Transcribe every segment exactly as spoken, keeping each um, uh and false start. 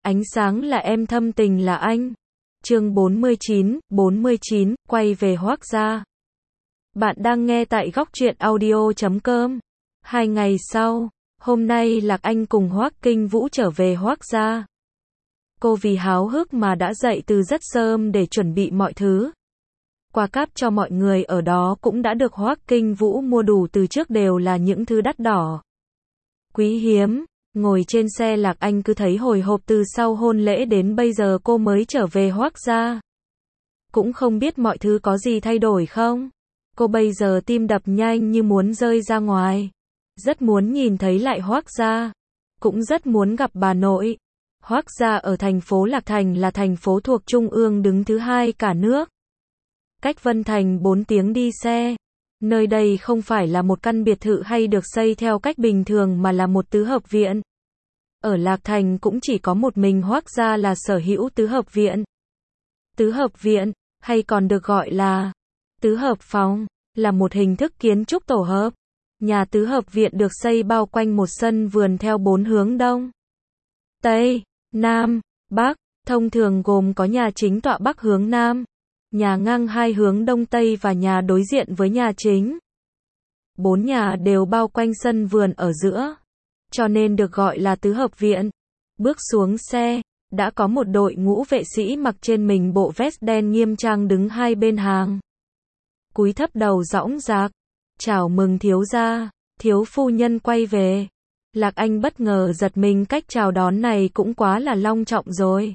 Ánh sáng là em, thâm tình là anh. Chương bốn mươi chín, bốn mươi chín, quay về Hoác gia. Bạn đang nghe tại góc truyện audio chấm com. Hai ngày sau, hôm nay Lạc Anh cùng Hoác Kinh Vũ trở về Hoác gia. Cô vì háo hức mà đã dậy từ rất sớm để chuẩn bị mọi thứ. Quà cáp cho mọi người ở đó cũng đã được Hoác Kinh Vũ mua đủ từ trước, đều là những thứ đắt đỏ, quý hiếm. Ngồi trên xe, Lạc Anh cứ thấy hồi hộp từ sau hôn lễ đến bây giờ cô mới trở về Hoác gia. Cũng không biết mọi thứ có gì thay đổi không. Cô bây giờ tim đập nhanh như muốn rơi ra ngoài. Rất muốn nhìn thấy lại Hoác gia. Cũng rất muốn gặp bà nội. Hoác gia ở thành phố Lạc Thành, là thành phố thuộc Trung ương đứng thứ hai cả nước. Cách Vân Thành bốn tiếng đi xe. Nơi đây không phải là một căn biệt thự hay được xây theo cách bình thường mà là một tứ hợp viện. Ở Lạc Thành cũng chỉ có một mình Hoác gia là sở hữu tứ hợp viện. Tứ hợp viện, hay còn được gọi là tứ hợp phòng, là một hình thức kiến trúc tổ hợp. Nhà tứ hợp viện được xây bao quanh một sân vườn theo bốn hướng đông, tây, nam, bắc, thông thường gồm có nhà chính tọa bắc hướng nam, nhà ngang hai hướng đông tây và nhà đối diện với nhà chính. Bốn nhà đều bao quanh sân vườn ở giữa, cho nên được gọi là tứ hợp viện. Bước xuống xe, đã có một đội ngũ vệ sĩ mặc trên mình bộ vest đen nghiêm trang đứng hai bên hàng. Cúi thấp đầu dõng dạc, chào mừng thiếu gia, thiếu phu nhân quay về. Lạc Anh bất ngờ giật mình, cách chào đón này cũng quá là long trọng rồi.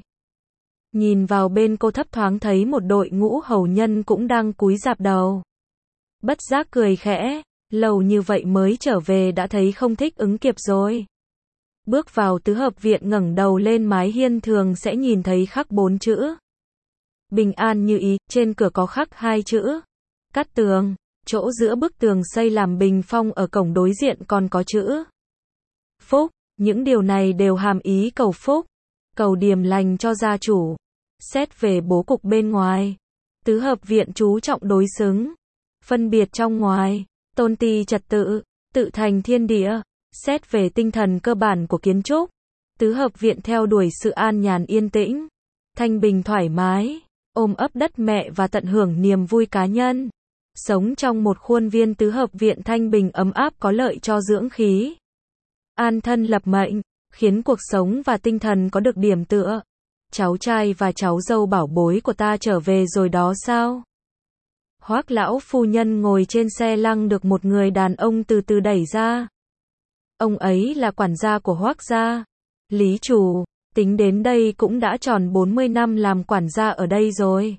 Nhìn vào bên cô, thấp thoáng thấy một đội ngũ hầu nhân cũng đang cúi rạp đầu. Bất giác cười khẽ, lâu như vậy mới trở về đã thấy không thích ứng kịp rồi. Bước vào tứ hợp viện, ngẩng đầu lên mái hiên thường sẽ nhìn thấy khắc bốn chữ bình an như ý, trên cửa có khắc hai chữ cát tường, chỗ giữa bức tường xây làm bình phong, ở cổng đối diện còn có chữ phúc. Những điều này đều hàm ý cầu phúc, cầu điềm lành cho gia chủ. Xét về bố cục bên ngoài, tứ hợp viện chú trọng đối xứng, phân biệt trong ngoài, tôn ti trật tự, tự thành thiên địa. Xét về tinh thần cơ bản của kiến trúc, tứ hợp viện theo đuổi sự an nhàn yên tĩnh, thanh bình thoải mái, ôm ấp đất mẹ và tận hưởng niềm vui cá nhân. Sống trong một khuôn viên tứ hợp viện thanh bình ấm áp có lợi cho dưỡng khí, an thân lập mệnh, khiến cuộc sống và tinh thần có được điểm tựa. Cháu trai và cháu dâu bảo bối của ta trở về rồi đó sao? Hoác lão phu nhân ngồi trên xe lăng được một người đàn ông từ từ đẩy ra. Ông ấy là quản gia của Hoác gia, Lý Chủ, tính đến đây cũng đã tròn bốn mươi năm làm quản gia ở đây rồi.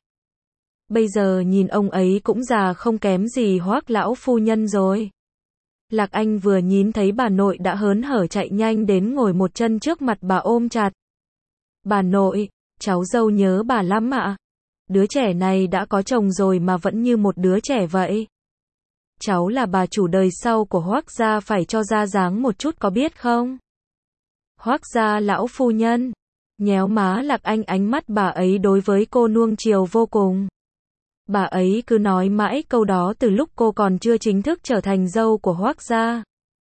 Bây giờ nhìn ông ấy cũng già không kém gì Hoác lão phu nhân rồi. Lạc Anh vừa nhìn thấy bà nội đã hớn hở chạy nhanh đến ngồi một chân trước mặt bà ôm chặt. Bà nội, cháu dâu nhớ bà lắm ạ. Đứa trẻ này đã có chồng rồi mà vẫn như một đứa trẻ vậy. Cháu là bà chủ đời sau của Hoác gia, phải cho ra dáng một chút có biết không? Hoác gia lão phu nhân nhéo má Lạc Anh, ánh mắt bà ấy đối với cô nuông chiều vô cùng. Bà ấy cứ nói mãi câu đó từ lúc cô còn chưa chính thức trở thành dâu của Hoác gia.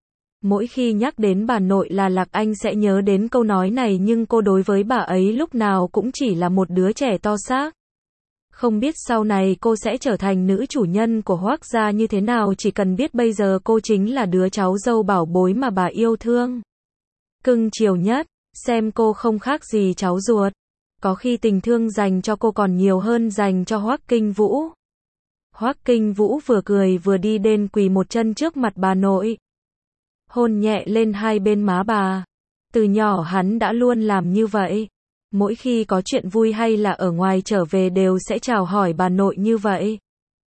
Mỗi khi nhắc đến bà nội là Lạc Anh sẽ nhớ đến câu nói này, nhưng cô đối với bà ấy lúc nào cũng chỉ là một đứa trẻ to xác. Không biết sau này cô sẽ trở thành nữ chủ nhân của Hoác gia như thế nào, chỉ cần biết bây giờ cô chính là đứa cháu dâu bảo bối mà bà yêu thương, cưng chiều nhất, xem cô không khác gì cháu ruột. Có khi tình thương dành cho cô còn nhiều hơn dành cho Hoác Kinh Vũ. Hoác Kinh Vũ vừa cười vừa đi đến quỳ một chân trước mặt bà nội, hôn nhẹ lên hai bên má bà. Từ nhỏ hắn đã luôn làm như vậy. Mỗi khi có chuyện vui hay là ở ngoài trở về đều sẽ chào hỏi bà nội như vậy.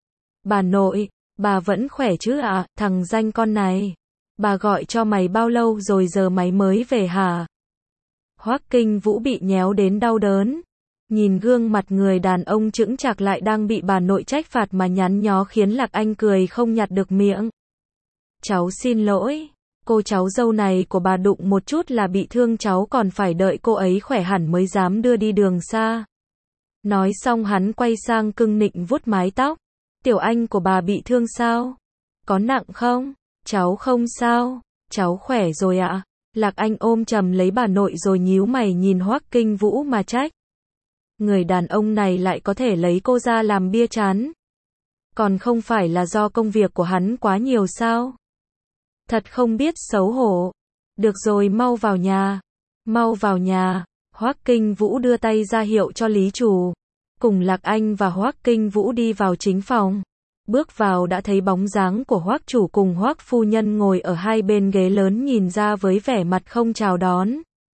Bà nội, bà vẫn khỏe chứ ạ, à? Thằng danh con này, bà gọi cho mày bao lâu rồi giờ mày mới về hả? Hoác Kinh Vũ bị nhéo đến đau đớn. Nhìn gương mặt người đàn ông chững chạc lại đang bị bà nội trách phạt mà nhắn nhó khiến Lạc Anh cười không nhặt được miệng. Cháu xin lỗi. Cô cháu dâu này của bà đụng một chút là bị thương, cháu còn phải đợi cô ấy khỏe hẳn mới dám đưa đi đường xa. Nói xong hắn quay sang cưng nịnh vuốt mái tóc. Tiểu anh của bà bị thương sao? Có nặng không? Cháu không sao, cháu khỏe rồi ạ. Lạc Anh ôm chầm lấy bà nội rồi nhíu mày nhìn Hoắc Kinh Vũ mà trách. Người đàn ông này lại có thể lấy cô ra làm bia chán. Còn không phải là do công việc của hắn quá nhiều sao? Thật không biết xấu hổ. Được rồi, mau vào nhà. Mau vào nhà. Hoắc Kinh Vũ đưa tay ra hiệu cho Lý Trù. Cùng Lạc Anh và Hoắc Kinh Vũ đi vào chính phòng. Bước vào đã thấy bóng dáng của Hoắc chủ cùng Hoắc phu nhân ngồi ở hai bên ghế lớn nhìn ra với vẻ mặt không chào đón.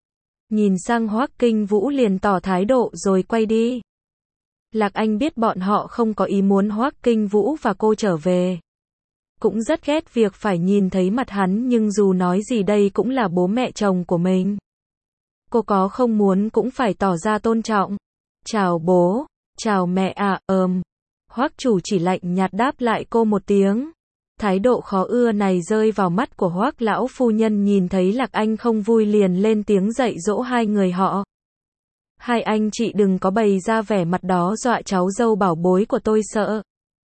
Nhìn sang Hoắc Kinh Vũ liền tỏ thái độ rồi quay đi. Lạc Anh biết bọn họ không có ý muốn Hoắc Kinh Vũ và cô trở về. Cũng rất ghét việc phải nhìn thấy mặt hắn, nhưng dù nói gì đây cũng là bố mẹ chồng của mình. Cô có không muốn cũng phải tỏ ra tôn trọng. Chào bố, chào mẹ ạ, ờm. Hoắc chủ chỉ lạnh nhạt đáp lại cô một tiếng. Thái độ khó ưa này rơi vào mắt của Hoắc lão phu nhân, nhìn thấy Lạc Anh không vui liền lên tiếng dạy dỗ hai người họ. Hai anh chị đừng có bày ra vẻ mặt đó dọa cháu dâu bảo bối của tôi sợ.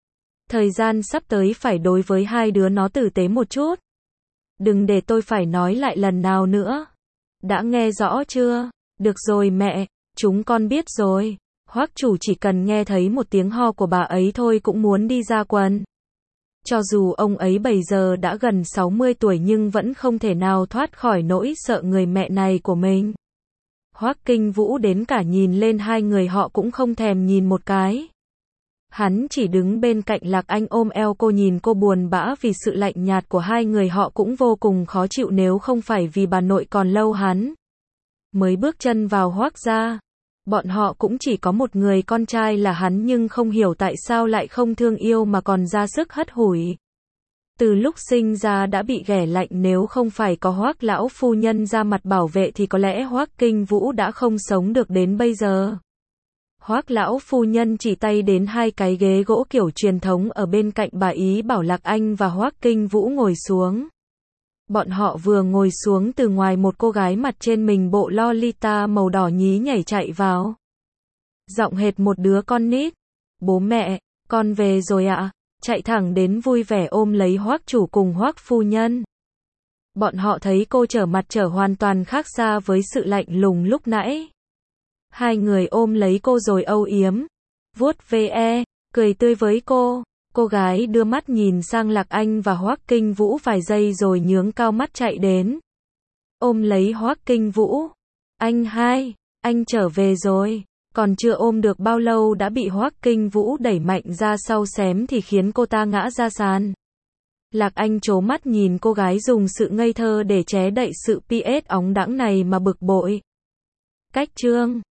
Thời gian sắp tới phải đối với hai đứa nó tử tế một chút. Đừng để tôi phải nói lại lần nào nữa. Đã nghe rõ chưa? Được rồi mẹ, chúng con biết rồi. Hoắc chủ chỉ cần nghe thấy một tiếng ho của bà ấy thôi cũng muốn đi ra quần. Cho dù ông ấy bây giờ đã gần sáu mươi tuổi nhưng vẫn không thể nào thoát khỏi nỗi sợ người mẹ này của mình. Hoắc Kinh Vũ đến cả nhìn lên hai người họ cũng không thèm nhìn một cái. Hắn chỉ đứng bên cạnh Lạc Anh ôm eo cô, nhìn cô buồn bã vì sự lạnh nhạt của hai người họ cũng vô cùng khó chịu, nếu không phải vì bà nội còn lâu hắn mới bước chân vào Hoắc gia. Bọn họ cũng chỉ có một người con trai là hắn, nhưng không hiểu tại sao lại không thương yêu mà còn ra sức hất hủi. Từ lúc sinh ra đã bị ghẻ lạnh, nếu không phải có Hoắc lão phu nhân ra mặt bảo vệ thì có lẽ Hoắc Kinh Vũ đã không sống được đến bây giờ. Hoắc lão phu nhân chỉ tay đến hai cái ghế gỗ kiểu truyền thống ở bên cạnh bà, ý bảo Lạc Anh và Hoắc Kinh Vũ ngồi xuống. Bọn họ vừa ngồi xuống, từ ngoài một cô gái mặt trên mình bộ Lolita màu đỏ nhí nhảy chạy vào. Giọng hệt một đứa con nít. Bố mẹ, con về rồi ạ. Chạy thẳng đến vui vẻ ôm lấy Hoắc chủ cùng Hoắc phu nhân. Bọn họ thấy cô trở mặt trở hoàn toàn khác xa với sự lạnh lùng lúc nãy. Hai người ôm lấy cô rồi âu yếm, vuốt ve, cười tươi với cô. Cô gái đưa mắt nhìn sang Lạc Anh và Hoắc Kinh Vũ vài giây rồi nhướng cao mắt chạy đến. Ôm lấy Hoắc Kinh Vũ. Anh hai, anh trở về rồi. Còn chưa ôm được bao lâu đã bị Hoắc Kinh Vũ đẩy mạnh ra sau xém thì khiến cô ta ngã ra sàn. Lạc Anh trố mắt nhìn cô gái dùng sự ngây thơ để che đậy sự pi ét óng đãng này mà bực bội. Cách chương